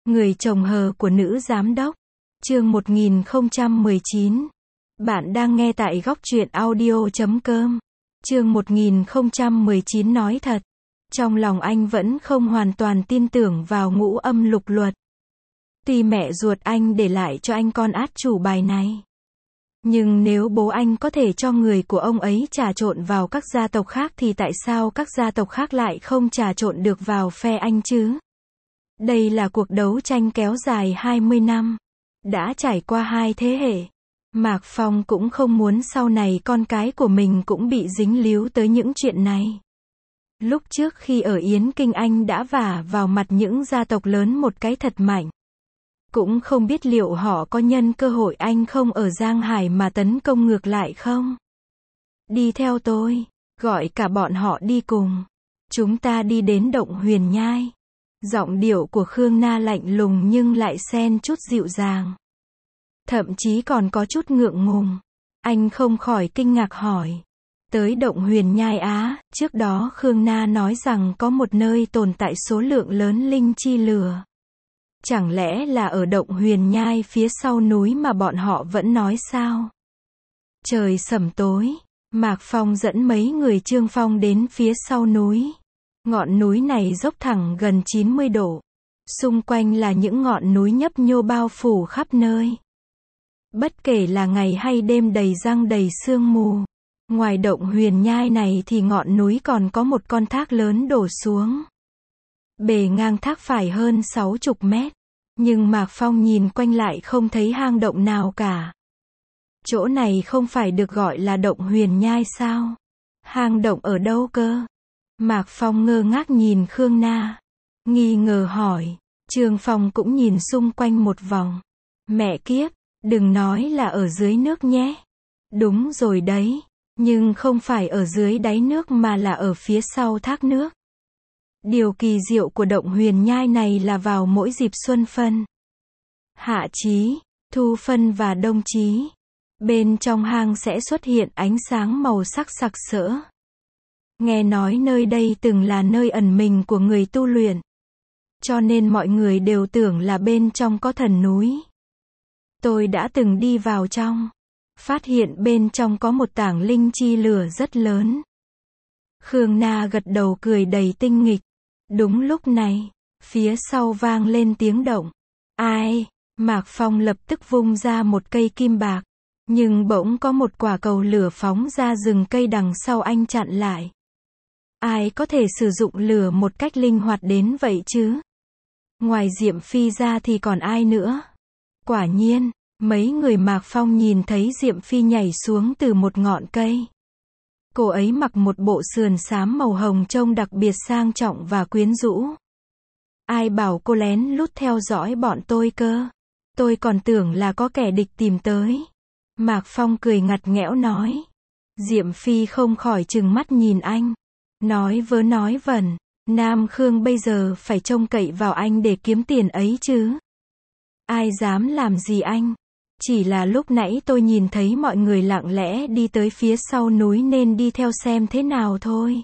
Người chồng hờ của nữ giám đốc. Chương 1019. Bạn đang nghe tại góc truyện audio.com. Chương 1019 nói thật. Trong lòng anh vẫn không hoàn toàn tin tưởng vào ngũ âm lục luật. Tuy mẹ ruột anh để lại cho anh con át chủ bài này. Nhưng nếu bố anh có thể cho người của ông ấy trà trộn vào các gia tộc khác thì tại sao các gia tộc khác lại không trà trộn được vào phe anh chứ? Đây là cuộc đấu tranh kéo dài 20 năm. Đã trải qua 2 thế hệ. Mạc Phong cũng không muốn sau này con cái của mình cũng bị dính líu tới những chuyện này. Lúc trước khi ở Yến Kinh anh đã vả vào mặt những gia tộc lớn một cái thật mạnh. Cũng không biết liệu họ có nhân cơ hội anh không ở Giang Hải mà tấn công ngược lại không? Đi theo tôi, gọi cả bọn họ đi cùng. Chúng ta đi đến động Huyền Nhai. Giọng điệu của Khương Na lạnh lùng nhưng lại xen chút dịu dàng. Thậm chí còn có chút ngượng ngùng. Anh không khỏi kinh ngạc hỏi. Tới động Huyền Nhai á, trước đó Khương Na nói rằng có một nơi tồn tại số lượng lớn linh chi lửa. Chẳng lẽ là ở động Huyền Nhai phía sau núi mà bọn họ vẫn nói sao? Trời sẩm tối, Mạc Phong dẫn mấy người Trương Phong đến phía sau núi. Ngọn núi này dốc thẳng gần 90 độ. Xung quanh là những ngọn núi nhấp nhô bao phủ khắp nơi. Bất kể là ngày hay đêm đầy giăng đầy sương mù. Ngoài động Huyền Nhai này thì ngọn núi còn có một con thác lớn đổ xuống. Bề ngang thác phải hơn 60 mét. Nhưng Mạc Phong nhìn quanh lại không thấy hang động nào cả. Chỗ này không phải được gọi là động Huyền Nhai sao? Hang động ở đâu cơ? Mạc Phong ngơ ngác nhìn Khương Na. Nghi ngờ hỏi. Trương Phong cũng nhìn xung quanh một vòng. Mẹ kiếp, đừng nói là ở dưới nước nhé. Đúng rồi đấy. Nhưng không phải ở dưới đáy nước mà là ở phía sau thác nước. Điều kỳ diệu của động Huyền Nhai này là vào mỗi dịp xuân phân, hạ chí, thu phân và đông chí. Bên trong hang sẽ xuất hiện ánh sáng màu sắc sặc sỡ. Nghe nói nơi đây từng là nơi ẩn mình của người tu luyện. Cho nên mọi người đều tưởng là bên trong có thần núi. Tôi đã từng đi vào trong. Phát hiện bên trong có một tảng linh chi lửa rất lớn. Khương Na gật đầu cười đầy tinh nghịch. Đúng lúc này, phía sau vang lên tiếng động. Ai? Mạc Phong lập tức vung ra một cây kim bạc. Nhưng bỗng có một quả cầu lửa phóng ra rừng cây đằng sau anh chặn lại. Ai có thể sử dụng lửa một cách linh hoạt đến vậy chứ? Ngoài Diệm Phi ra thì còn ai nữa? Quả nhiên, mấy người Mạc Phong nhìn thấy Diệm Phi nhảy xuống từ một ngọn cây. Cô ấy mặc một bộ sườn xám màu hồng trông đặc biệt sang trọng và quyến rũ. Ai bảo cô lén lút theo dõi bọn tôi cơ? Tôi còn tưởng là có kẻ địch tìm tới. Mạc Phong cười ngặt nghẽo nói. Diệm Phi không khỏi trừng mắt nhìn anh. Nói vớ nói vẩn. Nam Khương bây giờ phải trông cậy vào anh để kiếm tiền ấy chứ. Ai dám làm gì anh? Chỉ là lúc nãy tôi nhìn thấy mọi người lặng lẽ đi tới phía sau núi nên đi theo xem thế nào thôi.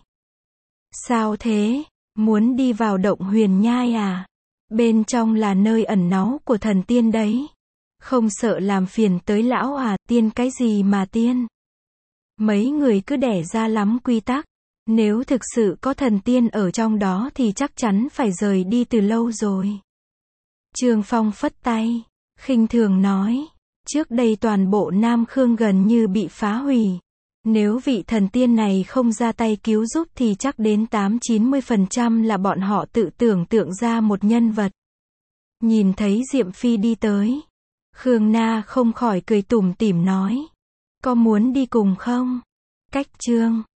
Sao thế? Muốn đi vào động Huyền Nhai à? Bên trong là nơi ẩn náu của thần tiên đấy. Không sợ làm phiền tới lão à? Tiên cái gì mà tiên? Mấy người cứ đẻ ra lắm quy tắc. Nếu thực sự có thần tiên ở trong đó thì chắc chắn phải rời đi từ lâu rồi. Trương Phong phất tay, khinh thường nói. Trước đây toàn bộ Nam Khương gần như bị phá hủy. Nếu vị thần tiên này không ra tay cứu giúp thì chắc đến 80-90% là bọn họ tự tưởng tượng ra một nhân vật. Nhìn thấy Diệm Phi đi tới. Khương Na không khỏi cười tủm tỉm nói. Có muốn đi cùng không? Cách Trương